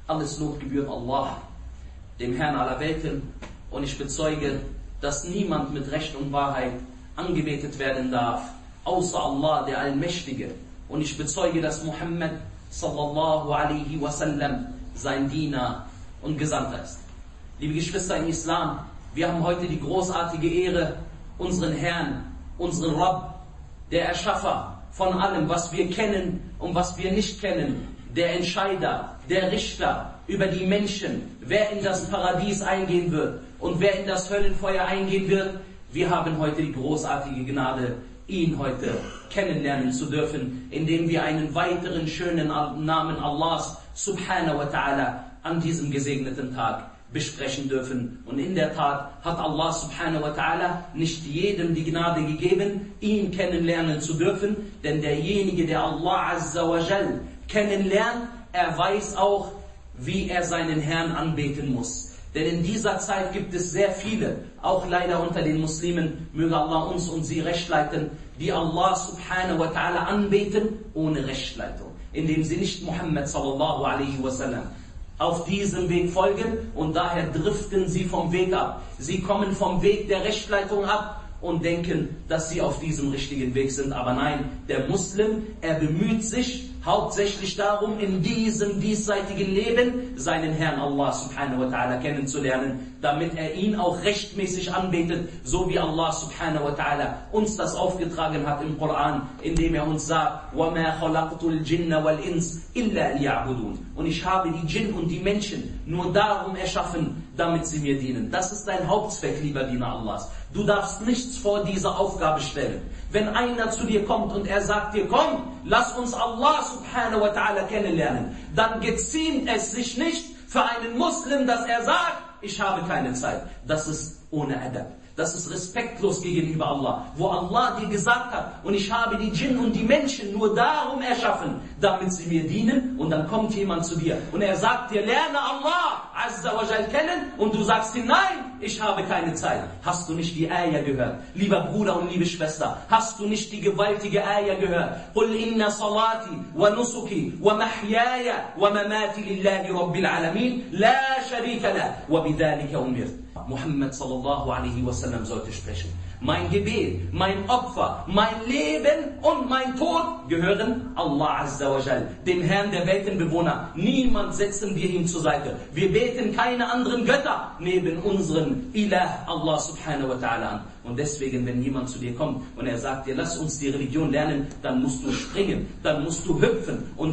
Alles Lob gebührt Allah, dem Herrn aller Welten, und ich bezeuge, dass niemand mit Recht und Wahrheit angebetet werden darf, außer Allah, der Allmächtige. Und ich bezeuge, dass Muhammad sallallahu alaihi wasallam sein Diener und Gesandter ist. Liebe Geschwister im Islam, wir haben heute die großartige Ehre, unseren Herrn, unseren Rabb, der Erschaffer von allem, was wir kennen und was wir nicht kennen, der Entscheider, der Richter über die Menschen, wer in das Paradies eingehen wird und wer in das Höllenfeuer eingehen wird. Wir haben heute die großartige Gnade, ihn heute kennenlernen zu dürfen, indem wir einen weiteren schönen Namen Allahs subhanahu wa ta'ala an diesem gesegneten Tag besprechen dürfen. Und in der Tat hat Allah subhanahu wa ta'ala nicht jedem die Gnade gegeben, ihn kennenlernen zu dürfen, denn derjenige, der Allah azza wa jal kennenlernt, er weiß auch, wie er seinen Herrn anbeten muss. Denn in dieser Zeit gibt es sehr viele, auch leider unter den Muslimen, möge Allah uns und sie recht leiten, die Allah subhanahu wa ta'ala anbeten ohne Rechtleitung, indem sie nicht Muhammad sallallahu alaihi wasallam auf diesem Weg folgen, und daher driften sie vom Weg ab. Sie kommen vom Weg der Rechtleitung ab und denken, dass sie auf diesem richtigen Weg sind. Aber nein, der Muslim, er bemüht sich hauptsächlich darum, in diesem diesseitigen Leben seinen Herrn Allah subhanahu wa ta'ala kennenzulernen, damit er ihn auch rechtmäßig anbetet, so wie Allah subhanahu wa ta'ala uns das aufgetragen hat im Koran, indem er uns sagt, وَمَا خَلَقْتُ الْجِنَّ وَالْإِنسِ إِلَّا لِيَعْبُدُونَ. Und ich habe die Djinn und die Menschen nur darum erschaffen, damit sie mir dienen. Das ist dein Hauptzweck, lieber Diener Allahs. Du darfst nichts vor diese Aufgabe stellen. Wenn einer zu dir kommt und er sagt dir, komm, lass uns Allah subhanahu wa ta'ala kennenlernen, dann geziemt es sich nicht für einen Muslim, dass er sagt, ich habe keine Zeit. Das ist ohne Adab. Das ist respektlos gegenüber Allah, wo Allah dir gesagt hat, und ich habe die Djinn und die Menschen nur darum erschaffen, damit sie mir dienen, und dann kommt jemand zu dir und er sagt dir, lerne Allah azza wa jal kennen, und du sagst ihm, nein, ich habe keine Zeit. Hast du nicht die Ayah gehört? Lieber Bruder und liebe Schwester, hast du nicht die gewaltige Ayah gehört? Qul inna salati wa nusuki wa mahyaya wa mamati lillahi rabbil alamin la sharika lah wa bidhalika umirt. Muhammad sallallahu alaihi wasallam sollte sprechen. Mein Gebet, mein Opfer, mein Leben und mein Tod gehören Allah azza wa jal, dem Herrn der Weltenbewohner. Niemand setzen wir ihm zur Seite. Wir beten keine anderen Götter neben unseren Ilah Allah subhanahu wa ta'ala an. Und deswegen, wenn jemand zu dir kommt und er sagt dir, lass uns die Religion lernen, dann musst du springen, dann musst du hüpfen. Und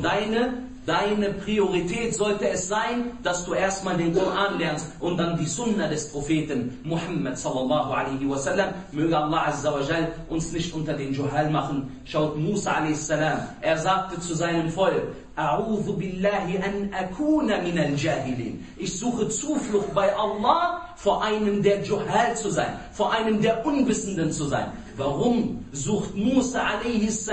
Deine Priorität sollte es sein, dass du erstmal den Koran lernst und dann die Sunna des Propheten Muhammad sallallahu alaihi wasallam. Möge Allah azza wa jal uns nicht unter den Juhal machen. Schaut Musa a.s. Er sagte zu seinem Volk, A'udhu billahi an akuna min al-jahilin. Ich suche Zuflucht bei Allah, vor einem der Juhal zu sein, vor einem der Unwissenden zu sein. Warum sucht Musa a.s.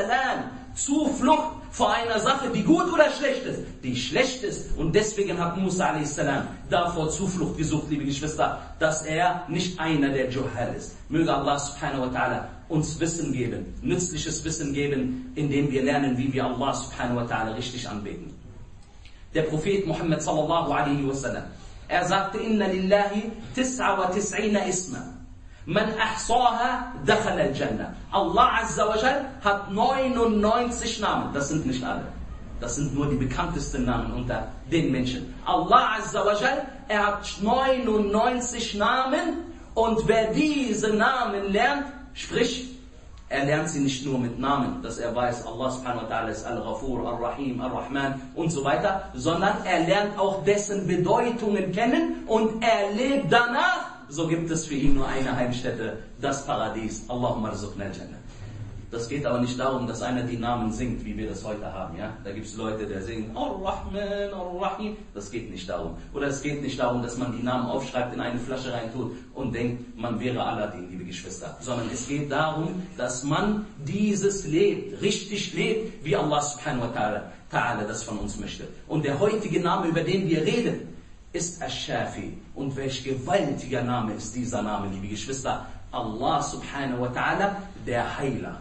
Zuflucht vor einer Sache, die gut oder schlecht ist? Die schlecht ist. Und deswegen hat Musa a.s. davor Zuflucht gesucht, liebe Geschwister, dass er nicht einer der Juhal ist. Möge Allah subhanahu wa ta'ala uns Wissen geben, nützliches Wissen geben, indem wir lernen, wie wir Allah subhanahu wa ta'ala richtig anbeten. Der Prophet Muhammad sallallahu alaihi wasallam, er sagte, Inna lillahi 99 isma. Man ahsaha dakhala al-Jannah. Allah azza wa jal hat 99 Namen. Das sind nicht alle. Das sind nur die bekanntesten Namen unter den Menschen. Allah azza wa jal, er hat 99 Namen, und wer diese Namen lernt, sprich, er lernt sie nicht nur mit Namen, dass er weiß, Allah subhanahu wa ta'ala ist Al-Ghafur, Al-Rahim, Al-Rahman und so weiter, sondern er lernt auch dessen Bedeutungen kennen und er lebt danach. So gibt es für ihn nur eine Heimstätte, das Paradies. Allahumma rzuqna al-Jannah. Das geht aber nicht darum, dass einer die Namen singt, wie wir das heute haben. Ja? Da gibt es Leute, die singen Ar-Rahman, Ar-Rahim. Das geht nicht darum. Oder es geht nicht darum, dass man die Namen aufschreibt, in eine Flasche reintut und denkt, man wäre Aladdin, liebe Geschwister. Sondern es geht darum, dass man dieses lebt, richtig lebt, wie Allah subhanahu wa ta'ala das von uns möchte. Und der heutige Name, über den wir reden, ist Ash-Shafi. Und welch gewaltiger Name ist dieser Name, liebe Geschwister? Allah subhanahu wa ta'ala, der Heiler.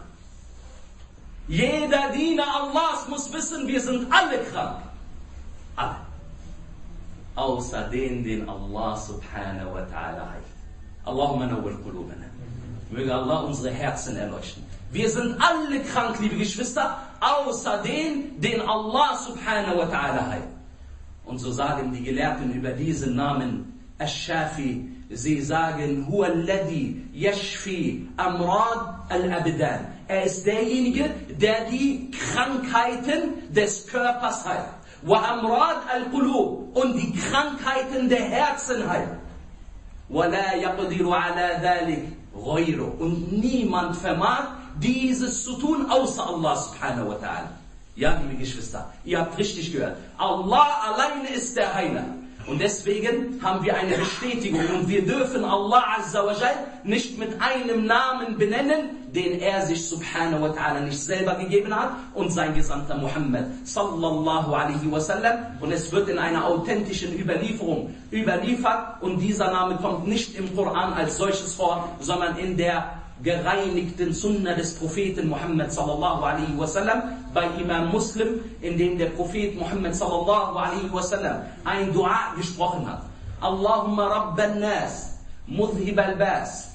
Jeder Diener Allahs muss wissen, wir sind alle krank. Alle. außer den Allah subhanahu wa ta'ala heilt. Allahumma nawwir qulubana. Möge Allah unsere Herzen erleuchten. Wir sind alle krank, liebe Geschwister, außer den Allah subhanahu wa ta'ala heilt. Und so sagen die Gelehrten über diesen Namen Ash-Shafi, sie sagen, Huwa alladhi yashfi amrad al-abdan. Er ist derjenige, der die Krankheiten des Körpers heilt. Wa amrad al-qulub, und die Krankheiten der Herzen heilt. Wa la yaqdiru ala dhalik ghayru, und niemand vermag dieses zu tun, außer Allah subhanahu wa ta'ala. Ja, liebe Geschwister, ihr habt richtig gehört. Allah alleine ist der Heiler. Und deswegen haben wir eine Bestätigung. Und wir dürfen Allah azza wa jal nicht mit einem Namen benennen, den er sich subhanahu wa ta'ala nicht selber gegeben hat und sein Gesandter Muhammad sallallahu alaihi wasallam. Und es wird in einer authentischen Überlieferung überliefert. Und dieser Name kommt nicht im Koran als solches vor, sondern in der gereinigten Sunna des Propheten Muhammad sallallahu alaihi wasallam bei Imam Muslim, in dem der Prophet Muhammad sallallahu alaihi wasallam ein Dua gesprochen hat. Allahumma Rabban Nas, Mudhib al-Bas,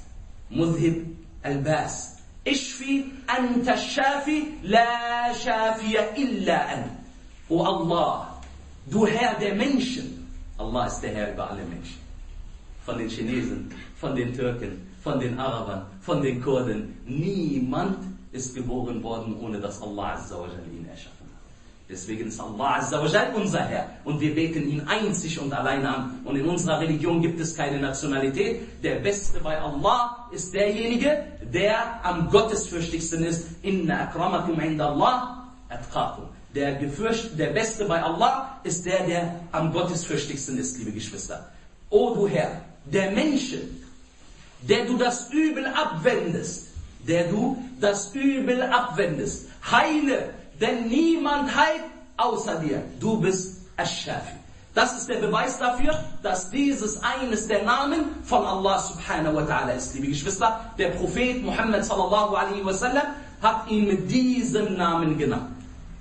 Ishfi anta shafi, la shafiya illa an. O Allah, du Herr der Menschen. Allah ist der Herr über alle Menschen. Von den Chinesen, von den Türken, von den Arabern, von den Kurden. Niemand ist geboren worden, ohne dass Allah azza wa jal ihn erschaffen hat. Deswegen ist Allah azza wa jal unser Herr. Und wir beten ihn einzig und allein an. Und in unserer Religion gibt es keine Nationalität. Der Beste bei Allah ist derjenige, der am gottesfürchtigsten ist. Inna akramakum inda Allah atqakum. Der Beste bei Allah ist der am gottesfürchtigsten ist, liebe Geschwister. O du Herr, der Menschen, der du das Übel abwendest, heile, denn niemand heilt außer dir. Du bist Ash-Shafi. Das ist der Beweis dafür, dass dieses eines der Namen von Allah subhanahu wa ta'ala ist, liebe Geschwister. Der Prophet Muhammad sallallahu alaihi wasallam hat ihn mit diesem Namen genannt.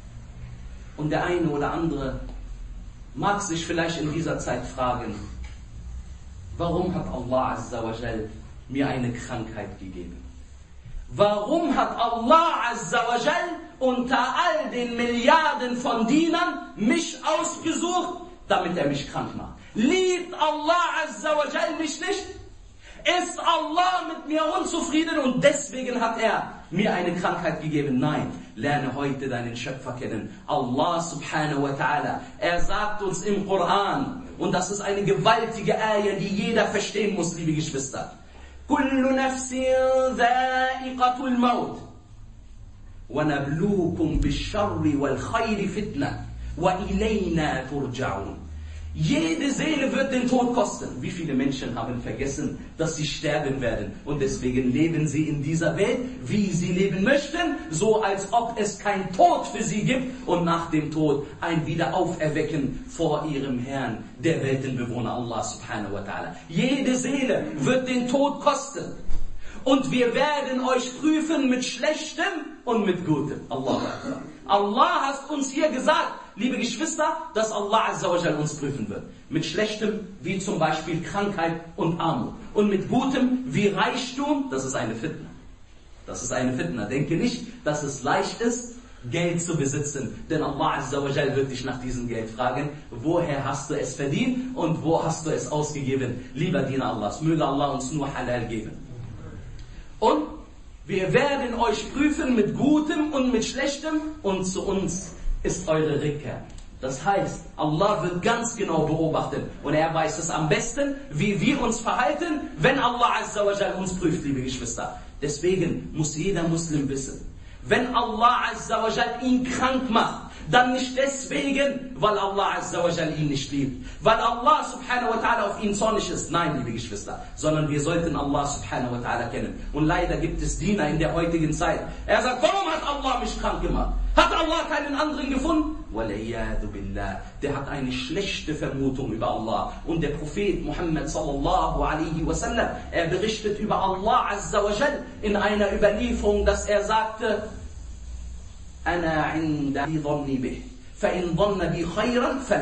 Und der eine oder andere mag sich vielleicht in dieser Zeit fragen, warum hat Allah azza wa jal mir eine Krankheit gegeben? Warum hat Allah azza wa jal unter all den Milliarden von Dienern mich ausgesucht, damit er mich krank macht? Liebt Allah azza wa jal mich nicht? Ist Allah mit mir unzufrieden und deswegen hat er mir eine Krankheit gegeben? Nein, lerne heute deinen Schöpfer kennen. Allah subhanahu wa ta'ala, er sagt uns im Koran, und das ist eine gewaltige Ayah, die jeder verstehen muss, liebe Geschwister. Kullu nafsin dha'iqatul maut, wa nabluukum bish-sharri wal khayri fitna, wa ilayna turja'un. Jede Seele wird den Tod kosten. Wie viele Menschen haben vergessen, dass sie sterben werden? Und deswegen leben sie in dieser Welt, wie sie leben möchten, so als ob es keinen Tod für sie gibt und nach dem Tod ein Wiederauferwecken vor ihrem Herrn, der Weltenbewohner Allah subhanahu wa ta'ala. Jede Seele wird den Tod kosten. Und wir werden euch prüfen mit Schlechtem und mit Gutem. Allah hat uns hier gesagt, liebe Geschwister, dass Allah azza wa jal uns prüfen wird. Mit Schlechtem, wie zum Beispiel Krankheit und Armut. Und mit Gutem, wie Reichtum, das ist eine Fitna. Das ist eine Fitna. Denke nicht, dass es leicht ist, Geld zu besitzen. Denn Allah azza wa jal wird dich nach diesem Geld fragen, woher hast du es verdient und wo hast du es ausgegeben? Lieber Diener Allahs, möge Allah uns nur Halal geben. Und wir werden euch prüfen mit Gutem und mit Schlechtem und zu uns ist eure Rückkehr. Das heißt, Allah wird ganz genau beobachten und er weiß es am besten, wie wir uns verhalten, wenn Allah azza wa jal uns prüft, liebe Geschwister. Deswegen muss jeder Muslim wissen, wenn Allah azza wa jal ihn krank macht, dann nicht deswegen, weil Allah azza wa jal ihn nicht liebt, weil Allah subhanahu wa ta'ala auf ihn zornig ist. Nein, liebe Geschwister, sondern wir sollten Allah subhanahu wa ta'ala kennen. Und leider gibt es Diener in der heutigen Zeit. Er sagt, warum hat Allah mich krank gemacht? Hat Allah keinen anderen gefunden? Waliyadu billah. Der hat eine schlechte Vermutung über Allah. Und der Prophet Muhammad sallallahu alaihi wasallam, er berichtet über Allah azza wa jal in einer Überlieferung, dass er sagte, أنا عند ظني به فإن ظن بي خيرا فلا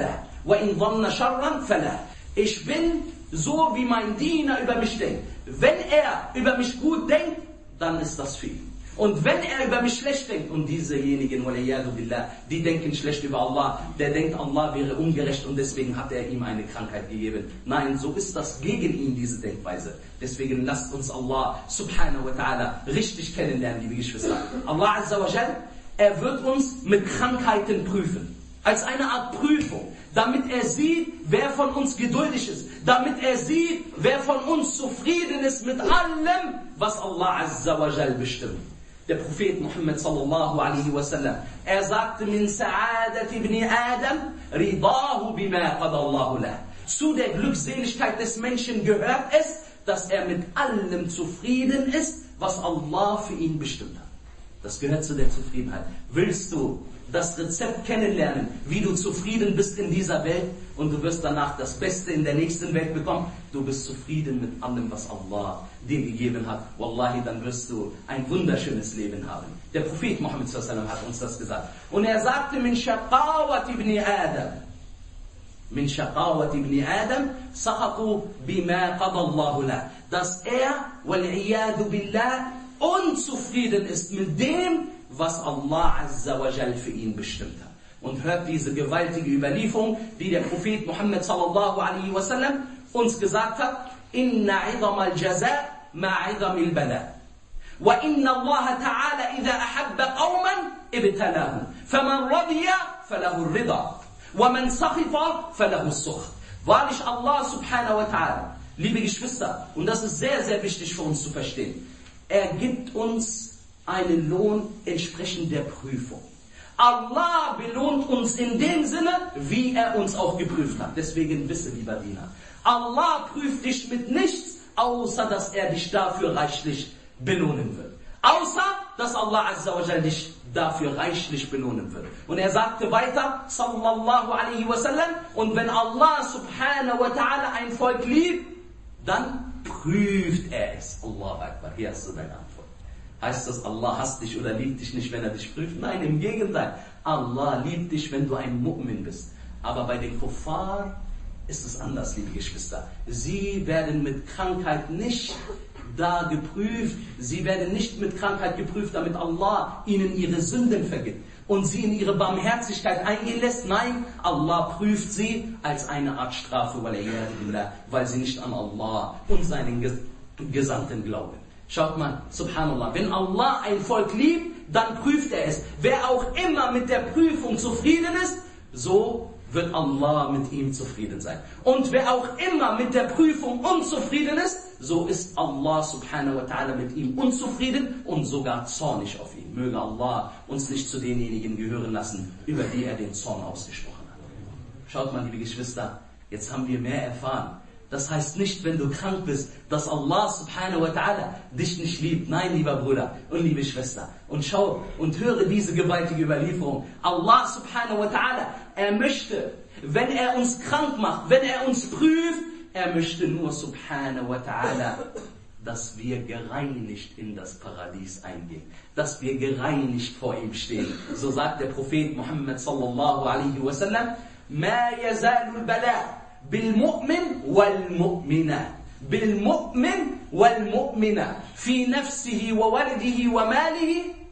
وَإِنْ ظَنَّ شَرًّا فَلَا. Ich bin so, wie mein Diener über mich denkt. Wenn er über mich gut denkt, dann ist das für ihn. Und wenn er über mich schlecht denkt, und diesejenigen, die denken schlecht über Allah, der denkt, Allah wäre ungerecht und deswegen hat er ihm eine Krankheit gegeben. Nein, so ist das gegen ihn, diese Denkweise. Deswegen lasst uns Allah subhanahu wa ta'ala richtig kennenlernen, liebe Geschwister. Allah azza wa jal, er wird uns mit Krankheiten prüfen. Als eine Art Prüfung, damit er sieht, wer von uns geduldig ist, damit er sieht, wer von uns zufrieden ist mit allem, was Allah azza wa jal bestimmt. Der Prophet Muhammad sallallahu alaihi wasallam, er sagte, min sa'adat ibn Adam, ridahu bima qadallahu lah. Zu der Glückseligkeit des Menschen gehört es, dass er mit allem zufrieden ist, was Allah für ihn bestimmt hat. Das gehört zu der Zufriedenheit. Willst du das Rezept kennenlernen, wie du zufrieden bist in dieser Welt und du wirst danach das Beste in der nächsten Welt bekommen? Du bist zufrieden mit allem, was Allah dir gegeben hat. Wallahi, dann wirst du ein wunderschönes Leben haben. Der Prophet Muhammad sallallahu alaihi wasallam hat uns das gesagt. Und er sagte, min shaqawat ibn Adam. Min shaqawat ibn Adam, saqatu bima qadallahu lah. Dass er, wal-iyadu billah, unzufrieden ist mit dem, was Allah azza wa jal für ihn bestimmt hat. Und hört diese gewaltige Überlieferung, die der Prophet Muhammad sallallahu alaihi wasallam uns gesagt hat: Inna idam al-jaza ma'idam al-bala. Wa inna Allah ta'ala idha ahabba qawman ibtalahum. Faman radiya falahu ar-rida. Wa man sakhita falahu as-sukht. Wahrlich Allah subhanahu wa ta'ala, liebe Geschwister, und das ist sehr, sehr wichtig für uns zu verstehen, er gibt uns einen Lohn entsprechend der Prüfung. Allah belohnt uns in dem Sinne, wie er uns auch geprüft hat. Deswegen wisse, lieber Diener, Allah prüft dich mit nichts, außer dass er dich dafür reichlich belohnen wird. Außer, dass Allah azza wa jalla dich dafür reichlich belohnen wird. Und er sagte weiter, sallallahu alaihi wasallam, und wenn Allah subhanahu wa ta'ala ein Volk liebt, dann prüft er es. Allahu Akbar, hier hast du deine Antwort. Heißt das, Allah hasst dich oder liebt dich nicht, wenn er dich prüft? Nein, im Gegenteil. Allah liebt dich, wenn du ein Mu'min bist. Aber bei den Kuffar ist es anders, liebe Geschwister. Sie werden mit Krankheit nicht da geprüft. Sie werden nicht mit Krankheit geprüft, damit Allah ihnen ihre Sünden vergibt und sie in ihre Barmherzigkeit eingehen lässt. Nein, Allah prüft sie als eine Art Strafe, weil sie nicht an Allah und seinen Gesandten glauben. Schaut mal, subhanallah, wenn Allah ein Volk liebt, dann prüft er es. Wer auch immer mit der Prüfung zufrieden ist, so wird Allah mit ihm zufrieden sein. Und wer auch immer mit der Prüfung unzufrieden ist, so ist Allah subhanahu wa ta'ala mit ihm unzufrieden und sogar zornig auf ihn. Möge Allah uns nicht zu denjenigen gehören lassen, über die er den Zorn ausgesprochen hat. Schaut mal, liebe Geschwister, jetzt haben wir mehr erfahren. Das heißt nicht, wenn du krank bist, dass Allah subhanahu wa ta'ala dich nicht liebt. Nein, lieber Bruder und liebe Schwester. Und schau und höre diese gewaltige Überlieferung. Allah subhanahu wa ta'ala, er möchte, wenn er uns krank macht, wenn er uns prüft, er möchte nur subhanahu wa ta'ala, dass wir gereinigt in das Paradies eingehen. Dass wir gereinigt vor ihm stehen. So sagt der Prophet Muhammad sallallahu alaihi wasallam, ma yazalul bala. بالمؤمن والمؤمنة بالمؤمن والمؤمنة في نفسه وولده وماله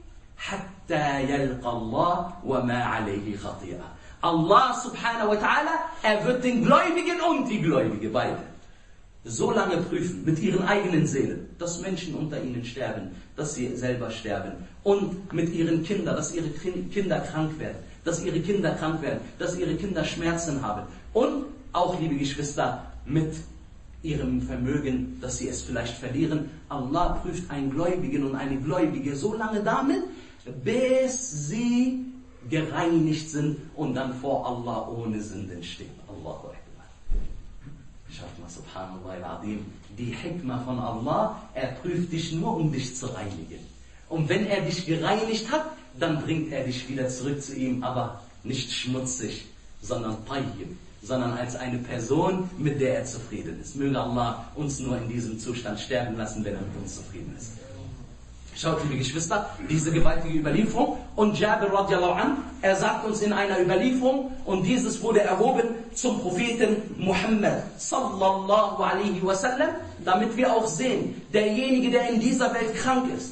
حتى يلقى الله وما عليه خطيئة. Allah subhanahu wa ta'ala, er wird den Gläubigen und die Gläubige beide so lange prüfen mit ihren eigenen Seelen, dass Menschen unter ihnen sterben, dass sie selber sterben und mit ihren Kindern, dass ihre Kinder krank werden, dass ihre Kinder Schmerzen haben und auch, liebe Geschwister, mit ihrem Vermögen, dass sie es vielleicht verlieren. Allah prüft einen Gläubigen und eine Gläubige so lange damit, bis sie gereinigt sind und dann vor Allah ohne Sünden stehen. Allahu Akbar. Schaut mal, subhanallah al-azim, die Hikmah von Allah, er prüft dich nur, um dich zu reinigen. Und wenn er dich gereinigt hat, dann bringt er dich wieder zurück zu ihm, aber nicht schmutzig, sondern tayyib, sondern als eine Person, mit der er zufrieden ist. Möge Allah uns nur in diesem Zustand sterben lassen, wenn er mit uns zufrieden ist. Schaut, liebe Geschwister, diese gewaltige Überlieferung. Und Jabir radiallahu an, er sagt uns in einer Überlieferung, und dieses wurde erhoben zum Propheten Muhammad sallallahu alaihi wasallam, damit wir auch sehen, derjenige, der in dieser Welt krank ist,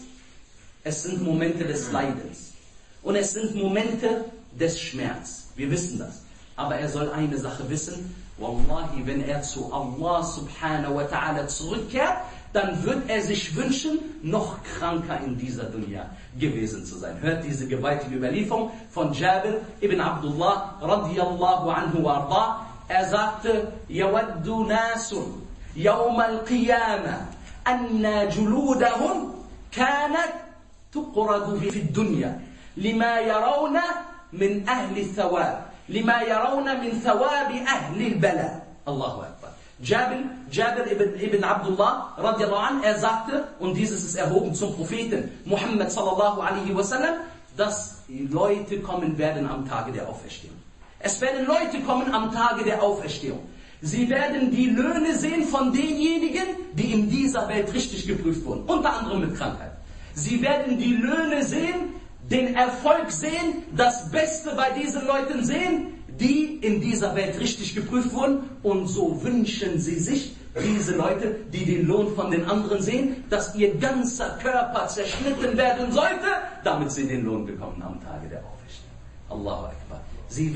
es sind Momente des Leidens. Und es sind Momente des Schmerzes. Wir wissen das. Aber er soll eine Sache wissen, wallahi, wenn er zu Allah subhanahu wa ta'ala zurückkehrt, dann wird er sich wünschen, noch kranker in dieser Dunya gewesen zu sein. Hört diese gewaltige Überlieferung von Jabir ibn Abdullah radiyallahu anhu wa arda. Er sagte, yawaddu nasun yawma al-qiyamah anna juludahum kanat tuqradu fi dunya lima yarawna min ahli thawab lima yarawna min thawabi ahli al-bala. Allahu Akbar. Jabir ibn Abdullah radiallahu an, er sagte, und dieses ist erhoben zum Propheten Muhammad sallallahu alaihi wasallam, dass Leute kommen werden am Tage der Auferstehung. Es werden Leute kommen am Tage der Auferstehung. Sie werden die Löhne sehen von denjenigen, die in dieser Welt richtig geprüft wurden, unter anderem mit Krankheit. Sie werden die Löhne sehen, den Erfolg sehen, das Beste bei diesen Leuten sehen, die in dieser Welt richtig geprüft wurden, und so wünschen sie sich, diese Leute, die den Lohn von den anderen sehen, dass ihr ganzer Körper zerschnitten werden sollte, damit sie den Lohn bekommen am Tage der Auferstehung. Allahu Akbar. Sie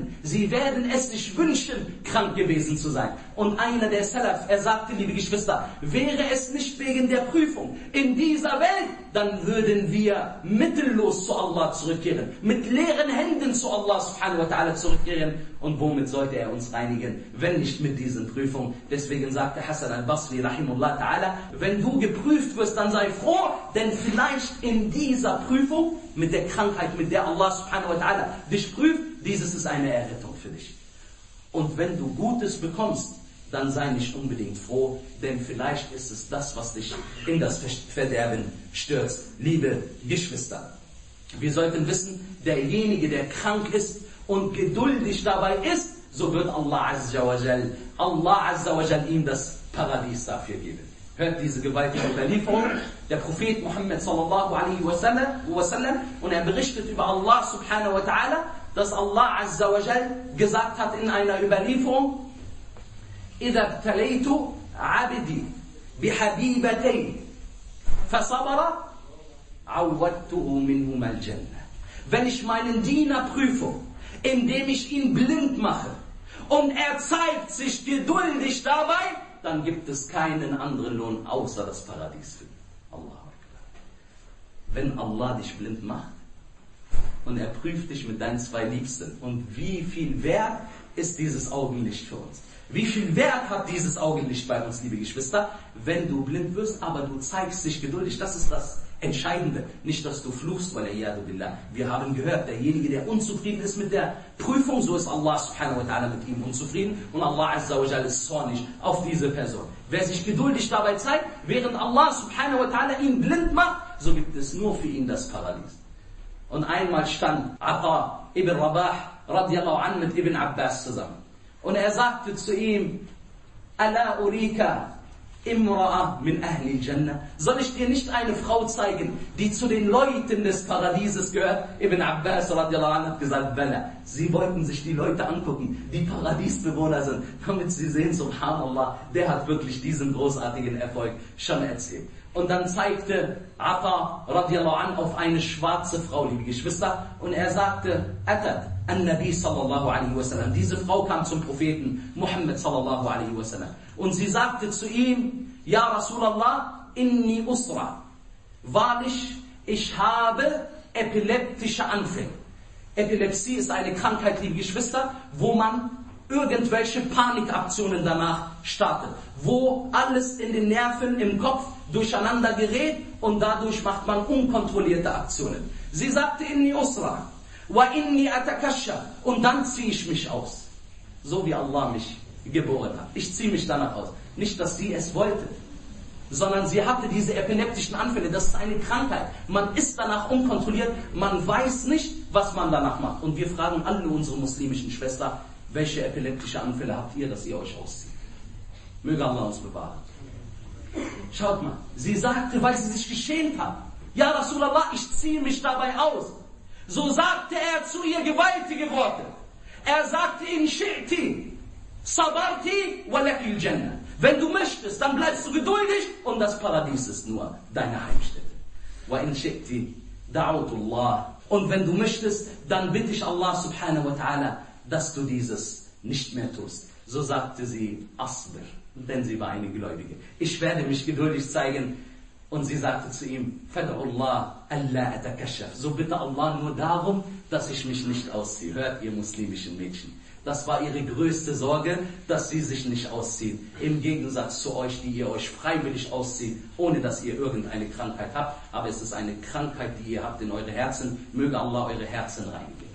werden es sich wünschen, krank gewesen zu sein. Und einer der Salaf, er sagte, liebe Geschwister, wäre es nicht wegen der Prüfung in dieser Welt, dann würden wir mittellos zu Allah zurückkehren, mit leeren Händen zu Allah subhanahu wa ta'ala zurückkehren. Und womit sollte er uns reinigen, wenn nicht mit diesen Prüfungen? Deswegen sagte Hassan al-Basri rahimullah ta'ala, wenn du geprüft wirst, dann sei froh, denn vielleicht in dieser Prüfung, mit der Krankheit, mit der Allah subhanahu wa ta'ala dich prüft, dieses ist eine Errettung für dich. Und wenn du Gutes bekommst, dann sei nicht unbedingt froh, denn vielleicht ist es das, was dich in das Verderben stürzt. Liebe Geschwister, wir sollten wissen, derjenige, der krank ist und geduldig dabei ist, so wird Allah Azza wa Jal ihm das Paradies dafür geben. Hört diese gewaltige Überlieferung. Der Prophet Muhammad sallallahu alaihi wasallam, und er berichtet über Allah subhanahu wa ta'ala, dass Allah Azza wa Jal gesagt hat in einer Überlieferung, إِذَا ابْتَلَيْتُ عَبْدِي بِحَبِيبَتَيْنِ فَصَبَرَ عَوَّدْتُهُ مِنْهُمَا الْجَنَّةِ. Wenn ich meinen Diener prüfe, indem ich ihn blind mache, und er zeigt sich geduldig dabei, dann gibt es keinen anderen Lohn außer das Paradies für ihn. Allahu Akbar. Wenn Allah dich blind macht und er prüft dich mit deinen zwei Liebsten, und wie viel Wert ist dieses Augenlicht für uns? Wie viel Wert hat dieses Augenlicht bei uns, liebe Geschwister? Wenn du blind wirst, aber du zeigst dich geduldig, das ist das Entscheidende. Nicht, dass du fluchst, weil wir haben gehört, derjenige, der unzufrieden ist mit der Prüfung, so ist Allah subhanahu wa ta'ala mit ihm unzufrieden, und Allah azza wa jalla ist zornig auf diese Person. Wer sich geduldig dabei zeigt, während Allah subhanahu wa ta'ala ihn blind macht, so gibt es nur für ihn das Paradies. Und einmal stand Ata ibn Rabah radiallahu an mit Ibn Abbas zusammen. Und er sagte zu ihm, Ala urika imra'a min ahli Jannah. Soll ich dir nicht eine Frau zeigen, die zu den Leuten des Paradieses gehört? Ibn Abbas radiallahu anh hat gesagt, Bala. Sie wollten sich die Leute angucken, die Paradiesbewohner sind, damit sie sehen, subhanallah, der hat wirklich diesen großartigen Erfolg schon erzählt. Und dann zeigte Ata radiallahu anh auf eine schwarze Frau, liebe Geschwister, und er sagte, Atat an-Nabi sallallahu alaihi wasallam. Diese Frau kam zum Propheten Muhammad sallallahu alaihi wasallam. Und sie sagte zu ihm, Ja Rasulallah, inni usra. Wahrlich, ich habe epileptische Anfälle. Epilepsie ist eine Krankheit, liebe Geschwister, wo man irgendwelche Panikaktionen danach startet, wo alles in den Nerven, im Kopf durcheinander gerät, und dadurch macht man unkontrollierte Aktionen. Sie sagte, inni usra, wa inni atakasha, und dann ziehe ich mich aus, so wie Allah mich geboren hat. Ich ziehe mich danach aus. Nicht, dass sie es wollte, sondern sie hatte diese epileptischen Anfälle. Das ist eine Krankheit. Man ist danach unkontrolliert, man weiß nicht, was man danach macht. Und wir fragen alle unsere muslimischen Schwestern, welche epileptische Anfälle habt ihr, dass ihr euch auszieht? Möge Allah uns bewahren. Schaut mal, sie sagte, weil sie sich geschämt hat. Ja Rasulallah, ich ziehe mich dabei aus. So sagte er zu ihr gewaltige Worte. Er sagte, in shi'ti, sabarti, walakil jannah. Wenn du möchtest, dann bleibst du geduldig und das Paradies ist nur deine Heimstätte. Wa in shi'ti, da'utullah. Und wenn du möchtest, dann bitte ich Allah subhanahu wa ta'ala, dass du dieses nicht mehr tust. So sagte sie, asbir, denn sie war eine Gläubige. Ich werde mich geduldig zeigen. Und sie sagte zu ihm, Fad'ullah, Allah atakashaf. So bitte Allah nur darum, dass ich mich nicht ausziehe. Hört ihr muslimischen Mädchen. Das war ihre größte Sorge, dass sie sich nicht auszieht. Im Gegensatz zu euch, die ihr euch freiwillig auszieht, ohne dass ihr irgendeine Krankheit habt. Aber es ist eine Krankheit, die ihr habt in eure Herzen. Möge Allah eure Herzen reinigen.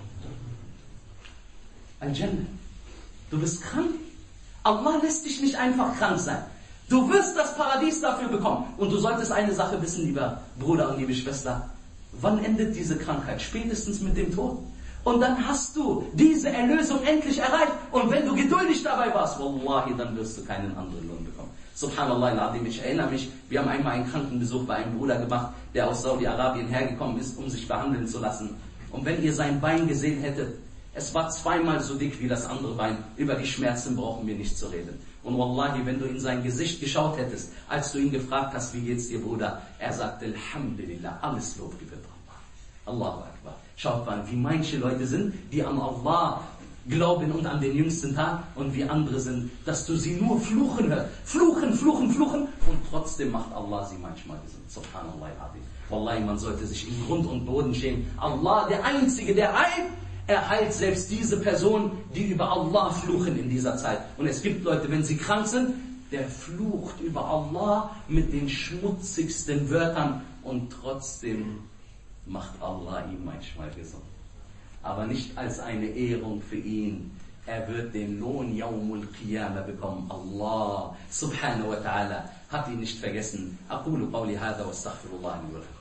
Al-Jannah. Du bist krank. Allah lässt dich nicht einfach krank sein. Du wirst das Paradies dafür bekommen. Und du solltest eine Sache wissen, lieber Bruder und liebe Schwester. Wann endet diese Krankheit? Spätestens mit dem Tod. Und dann hast du diese Erlösung endlich erreicht. Und wenn du geduldig dabei warst, Wallahi, dann wirst du keinen anderen Lohn bekommen. Subhanallah al-Azim, ich erinnere mich, wir haben einmal einen Krankenbesuch bei einem Bruder gemacht, der aus Saudi-Arabien hergekommen ist, um sich behandeln zu lassen. Und wenn ihr sein Bein gesehen hättet, es war zweimal so dick wie das andere Bein. Über die Schmerzen brauchen wir nicht zu reden. Und Wallahi, wenn du in sein Gesicht geschaut hättest, als du ihn gefragt hast, wie geht's dir, Bruder? Er sagte, Alhamdulillah, alles Lob gebührt Allah. Allahu Akbar. Schaut mal, wie manche Leute sind, die an Allah glauben und an den jüngsten Tag, und wie andere sind, dass du sie nur fluchen hörst. Fluchen, fluchen, fluchen, und trotzdem macht Allah sie manchmal gesund. Subhanallah. Wallahi, man sollte sich in Grund und Boden schämen. Allah, der Einzige, der heilt, er heilt selbst diese Person, die über Allah fluchen in dieser Zeit. Und es gibt Leute, wenn sie krank sind, der flucht über Allah mit den schmutzigsten Wörtern, und trotzdem macht Allah ihn manchmal gesund. Aber nicht als eine Ehrung für ihn. Er wird den Lohn Yawmul Qiyamah bekommen. Allah subhanahu wa ta'ala hat ihn nicht vergessen. Aqulu qawli hadha wa astaghfirullah li wa lakum.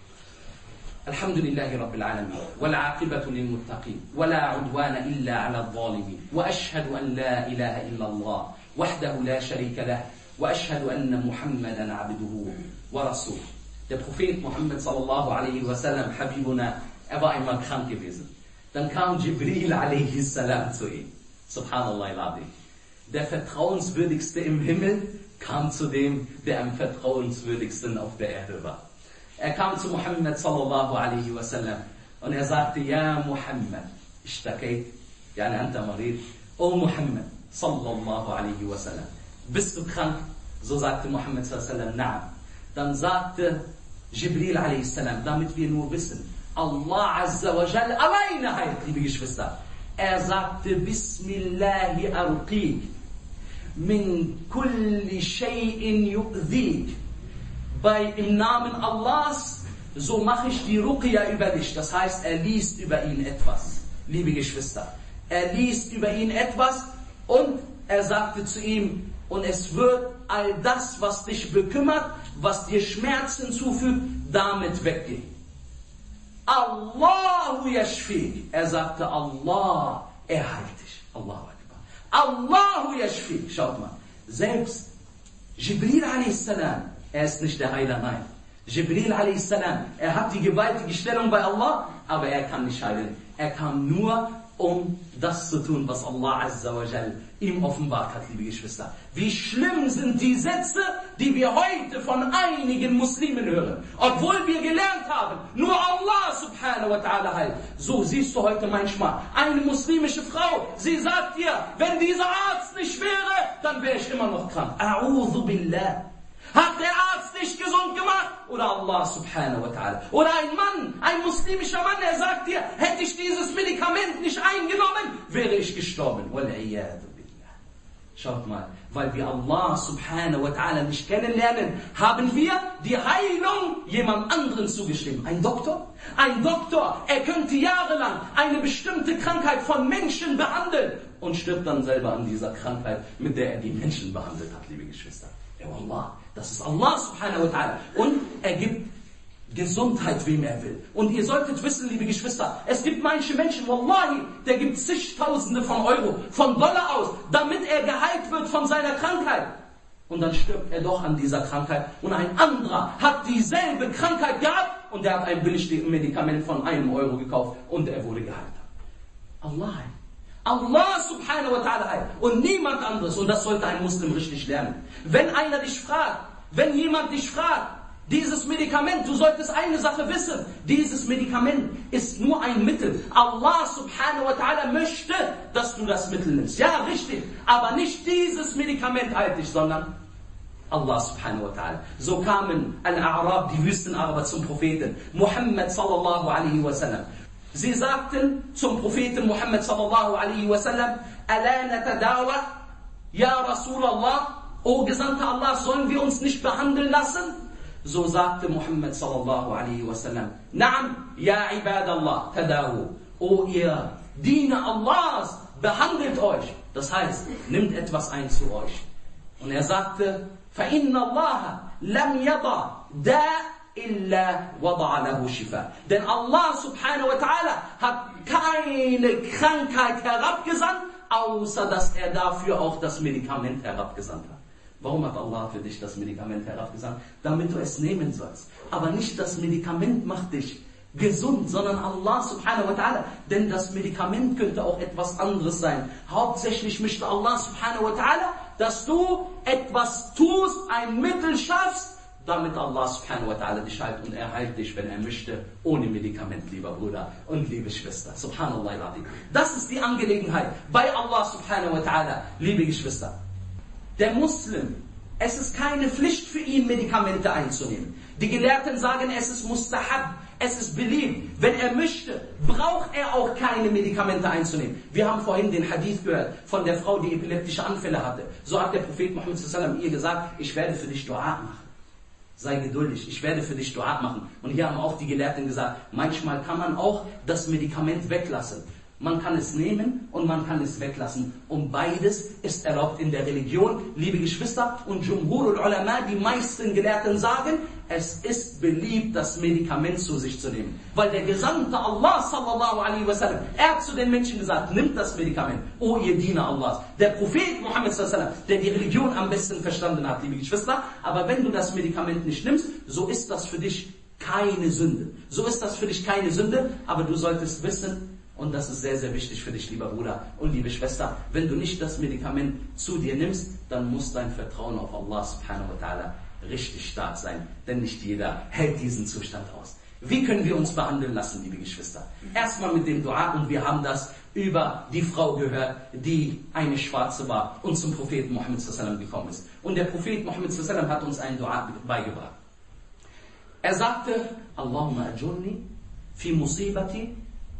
الحمد لله رب العالمين والعاقبة للمتقين ولا عدوان إلا على الظالمين وأشهد أن لا إله إلا الله وحده لا شريك له وأشهد أن محمدا عبده ورسوله. Der Prophet Muhammad sallallahu alaihi wasallam, Habibuna, er war einmal krank gewesen. Dann kam Jibril alaihi salam zu ihm. Subhanallah al-Azim. Der Vertrauenswürdigste im Himmel kam zu dem, der am vertrauenswürdigsten auf der Erde war. Er kam zu Muhammad sallallahu alaihi wasallam und er sagte, Ja Muhammad, ishtakayt, yani anta marid. O Muhammad sallallahu alaihi wasallam, bist du krank? So sagte Muhammad sallallahu alaihi wasallam, Na'am. Dann sagte Jibril alaihi salam, damit wir nur wissen, Allah azza wa jal alleine heilt, liebe Geschwister. Er sagte, Bismillahi arqik, min kulli shay'in yu'dhik. Im Namen Allahs, so mache ich die Ruqya über dich. Das heißt, er liest über ihn etwas, liebe Geschwister. Er liest über ihn etwas und er sagte zu ihm, und es wird all das, was dich bekümmert, was dir Schmerzen zufügt, damit weggehen. Allahu yashfik. Er sagte, Allah, er heilt dich. Allahu Akbar. Allahu yashfik. Schaut mal, selbst Jibril a.s., er ist nicht der Heiler, nein. Jibril a.s., er hat die gewaltige Stellung bei Allah, aber er kann nicht heilen. Er kam nur, um das zu tun, was Allah azza wa jal ihm offenbart hat, liebe Geschwister. Wie schlimm sind die Sätze, die wir heute von einigen Muslimen hören. Obwohl wir gelernt haben, nur Allah subhanahu wa ta'ala heilt. So siehst du heute manchmal eine muslimische Frau, sie sagt dir, wenn dieser Arzt nicht wäre, dann wäre ich immer noch krank. A'udhu billah. Hat der Arzt dich gesund gemacht? Oder Allah subhanahu wa ta'ala? Oder ein Mann, ein muslimischer Mann, der sagt dir, hätte ich dieses Medikament nicht eingenommen, wäre ich gestorben. Wal-iyadu billah. Schaut mal, weil wir Allah subhanahu wa ta'ala nicht kennenlernen, haben wir die Heilung jemand anderen zugeschrieben. Ein Doktor? Ein Doktor, er könnte jahrelang eine bestimmte Krankheit von Menschen behandeln und stirbt dann selber an dieser Krankheit, mit der er die Menschen behandelt hat, liebe Geschwister. Ja, Allah, das ist Allah subhanahu wa ta'ala. Und er gibt Gesundheit, wem er will. Und ihr solltet wissen, liebe Geschwister, es gibt manche Menschen, Wallahi, der gibt zigtausende von Euro, von Dollar aus, damit er geheilt wird von seiner Krankheit. Und dann stirbt er doch an dieser Krankheit. Und ein anderer hat dieselbe Krankheit gehabt und der hat ein billiges Medikament von 1 Euro gekauft und er wurde geheilt. Allah subhanahu wa ta'ala und niemand anderes. Und das sollte ein Muslim richtig lernen. Wenn jemand dich fragt, dieses Medikament, du solltest eine Sache wissen, dieses Medikament ist nur ein Mittel. Allah subhanahu wa ta'ala möchte, dass du das Mittel nimmst. Ja, richtig, aber nicht dieses Medikament heilt dich, sondern Allah subhanahu wa ta'ala. So kamen Al-A'rab, die Wüstenaraber, zum Propheten Muhammad sallallahu alaihi wasallam. Sie sagten zum Propheten Muhammad sallallahu alaihi wasallam, Ala natadawa, ya Rasulallah, O Gesandter Allah, sollen wir uns nicht behandeln lassen? So sagte Muhammad sallallahu alaihi wasallam, Naam, ya Ibadallah, tadawu. O ihr Diener Allahs, behandelt euch. Das heißt, nimmt etwas ein zu euch. Und er sagte, فَإِنَّ اللَّهَ لَمْ يَضَعْ دَاءٍ إِلَّا وَضَعَ لَهُ شِفَاءً. Denn Allah subhanahu wa ta'ala hat keine Krankheit herabgesandt, außer dass er dafür auch das Medikament herabgesandt hat. Warum hat Allah für dich das Medikament herabgesandt? Damit du es nehmen sollst. Aber nicht das Medikament macht dich gesund, sondern Allah subhanahu wa ta'ala. Denn das Medikament könnte auch etwas anderes sein. Hauptsächlich möchte Allah subhanahu wa ta'ala, dass du etwas tust, ein Mittel schaffst, damit Allah subhanahu wa ta'ala dich heilt. Und er heilt dich, wenn er möchte, ohne Medikament, lieber Bruder und liebe Schwester. Subhanallah al-Azim. Das ist die Angelegenheit bei Allah subhanahu wa ta'ala, liebe Geschwister. Der Muslim, es ist keine Pflicht für ihn, Medikamente einzunehmen. Die Gelehrten sagen, es ist mustahab, es ist beliebt. Wenn er möchte, braucht er auch keine Medikamente einzunehmen. Wir haben vorhin den Hadith gehört von der Frau, die epileptische Anfälle hatte. So hat der Prophet Muhammad sallallahu alaihi wasallam ihr gesagt, ich werde für dich Dua machen. Sei geduldig, ich werde für dich Dua machen. Und hier haben auch die Gelehrten gesagt, manchmal kann man auch das Medikament weglassen. Man kann es nehmen und man kann es weglassen. Und beides ist erlaubt in der Religion, liebe Geschwister. Und Jumhurul Ulama, die meisten Gelehrten sagen, es ist beliebt, das Medikament zu sich zu nehmen. Weil der Gesandte Allah sallallahu alaihi wasallam, er hat zu den Menschen gesagt, nimmt das Medikament, o ihr Diener Allahs. Der Prophet Muhammad sallallahu alaihi wasallam, der die Religion am besten verstanden hat, liebe Geschwister. Aber wenn du das Medikament nicht nimmst, so ist das für dich keine Sünde. So ist das für dich keine Sünde, aber du solltest wissen, und das ist sehr, sehr wichtig für dich, lieber Bruder und liebe Schwester, wenn du nicht das Medikament zu dir nimmst, dann muss dein Vertrauen auf Allah subhanahu wa ta'ala richtig stark sein, denn nicht jeder hält diesen Zustand aus. Wie können wir uns behandeln lassen, liebe Geschwister? Erstmal mit dem Dua, und wir haben das über die Frau gehört, die eine Schwarze war und zum Propheten Muhammad sallallahu alaihi wasallam gekommen ist. Und der Prophet Muhammad sallallahu alaihi wasallam hat uns einen Dua beigebracht. Er sagte, Allahumma ajurni fi musibati,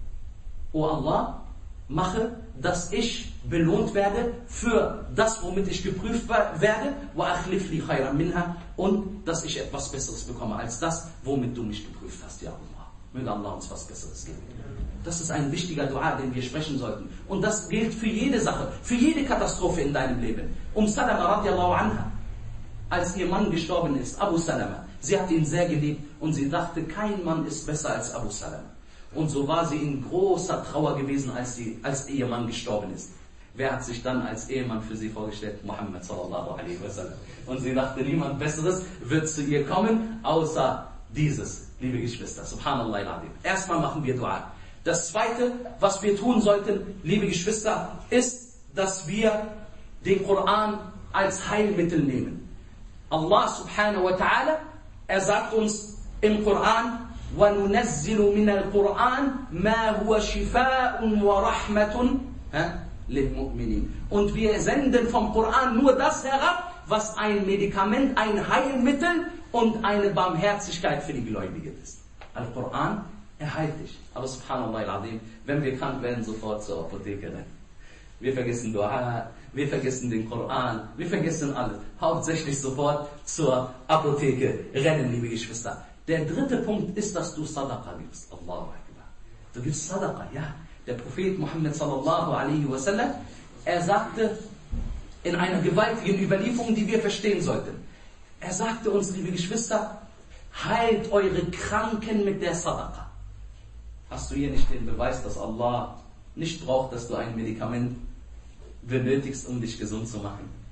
O Allah, mache, dass ich belohnt werde für das, womit ich geprüft werde, wa akhlif li khayran minha, und dass ich etwas Besseres bekomme als das, womit du mich geprüft hast, ja Allah. Möge Allah uns was Besseres geben. Das ist ein wichtiger Dua, den wir sprechen sollten. Und das gilt für jede Sache, für jede Katastrophe in deinem Leben. Salama radiallahu anha, als ihr Mann gestorben ist, Abu Salama, sie hat ihn sehr geliebt und sie dachte, kein Mann ist besser als Abu Salama. Und so war sie in großer Trauer gewesen, als ihr Mann gestorben ist. Wer hat sich dann als Ehemann für sie vorgestellt? Muhammad sallallahu alaihi wasallam. Und sie dachte, niemand Besseres wird zu ihr kommen, außer dieses, liebe Geschwister. Subhanallah al-Azim. Erstmal machen wir Dua. Das Zweite, was wir tun sollten, liebe Geschwister, ist, dass wir den Koran als Heilmittel nehmen. Allah subhanahu wa ta'ala, er sagt uns im Koran, وَنُنَزِّلُ مِنَ الْقُرْآنِ مَا هُوَ شِفَاءٌ وَرَحْمَةٌ لِلْمُؤْمِنِينَ. Und wir senden vom Koran nur das herab, was ein Medikament, ein Heilmittel und eine Barmherzigkeit für die Gläubigen ist. Al-Koran, er heilt dich. Aber subhanallah al-Azim, wenn wir krank werden, sofort zur Apotheke rennen. Wir vergessen Dua, wir vergessen den Koran, wir vergessen alles. Hauptsächlich sofort zur Apotheke rennen, liebe Geschwister. Der dritte Punkt ist, dass du Sadaqa gibst. Allahu Akbar. Du gibst Sadaqa, ja. Der Prophet Muhammad sallallahu alaihi wasallam, er sagte in einer gewaltigen Überlieferung, die wir verstehen sollten. Er sagte uns, liebe Geschwister, heilt eure Kranken mit der Sadaqa. Hast du hier nicht den Beweis, dass Allah nicht braucht, dass du ein Medikament benötigst, um dich gesund zu machen?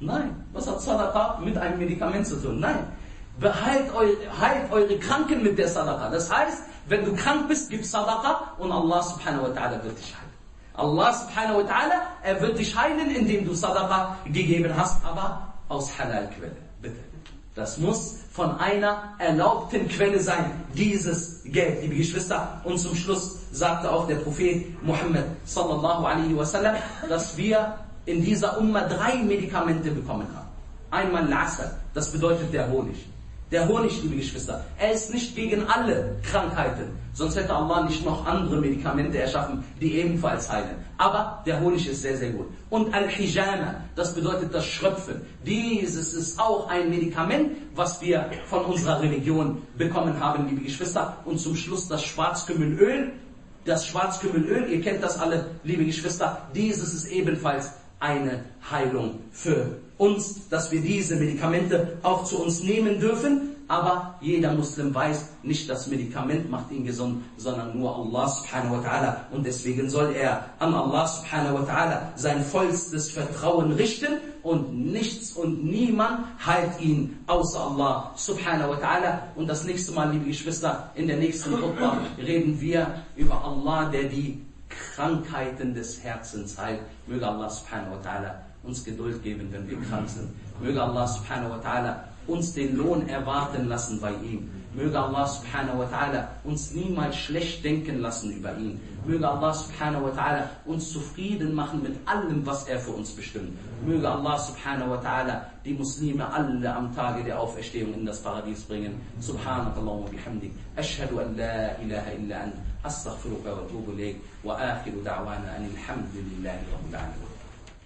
Nein. Was hat Sadaqa mit einem Medikament zu tun? Nein. Heilt eure Kranken mit der Sadaqa. Das heißt, wenn du krank bist, gib Sadaqa und Allah subhanahu wa ta'ala wird dich heilen. Allah subhanahu wa ta'ala, er wird dich heilen, indem du Sadaqa gegeben hast, aber aus Halal-Quelle. Bitte. Das muss von einer erlaubten Quelle sein, dieses Geld, liebe Geschwister. Und zum Schluss sagte auch der Prophet Muhammad sallallahu alaihi wasallam, dass wir in dieser Umma 3 Medikamente bekommen haben. Einmal Al-Asal, das bedeutet der Honig. Der Honig, liebe Geschwister, er ist nicht gegen alle Krankheiten. Sonst hätte Allah nicht noch andere Medikamente erschaffen, die ebenfalls heilen. Aber der Honig ist sehr, sehr gut. Und Al-Hijama, das bedeutet das Schröpfen. Dieses ist auch ein Medikament, was wir von unserer Religion bekommen haben, liebe Geschwister. Und zum Schluss das Schwarzkümmelöl. Das Schwarzkümmelöl, ihr kennt das alle, liebe Geschwister. Dieses ist ebenfalls eine Heilung für uns, dass wir diese Medikamente auch zu uns nehmen dürfen. Aber jeder Muslim weiß, nicht das Medikament macht ihn gesund, sondern nur Allah subhanahu wa ta'ala. Und deswegen soll er an Allah subhanahu wa ta'ala sein vollstes Vertrauen richten und nichts und niemand heilt ihn außer Allah subhanahu wa ta'ala. Und das nächste Mal, liebe Geschwister, in der nächsten Khutbah reden wir über Allah, der die Krankheiten des Herzens heilt. Möge Allah subhanahu wa ta'ala uns Geduld geben, wenn wir krank sind. Möge Allah subhanahu wa ta'ala uns den Lohn erwarten lassen bei ihm. Möge Allah subhanahu wa ta'ala uns niemals schlecht denken lassen über ihn. Möge Allah subhanahu wa ta'ala uns zufrieden machen mit allem, was er für uns bestimmt. Möge Allah subhanahu wa ta'ala die Muslime alle am Tage der Auferstehung in das Paradies bringen. Subhanakallahumma bihamdik. Ashhadu an la ilaha illa ant. Astaghfiruka wa atubu ilayk. Wa akhiru da'wana anil hamdulillahi rabbil alamin.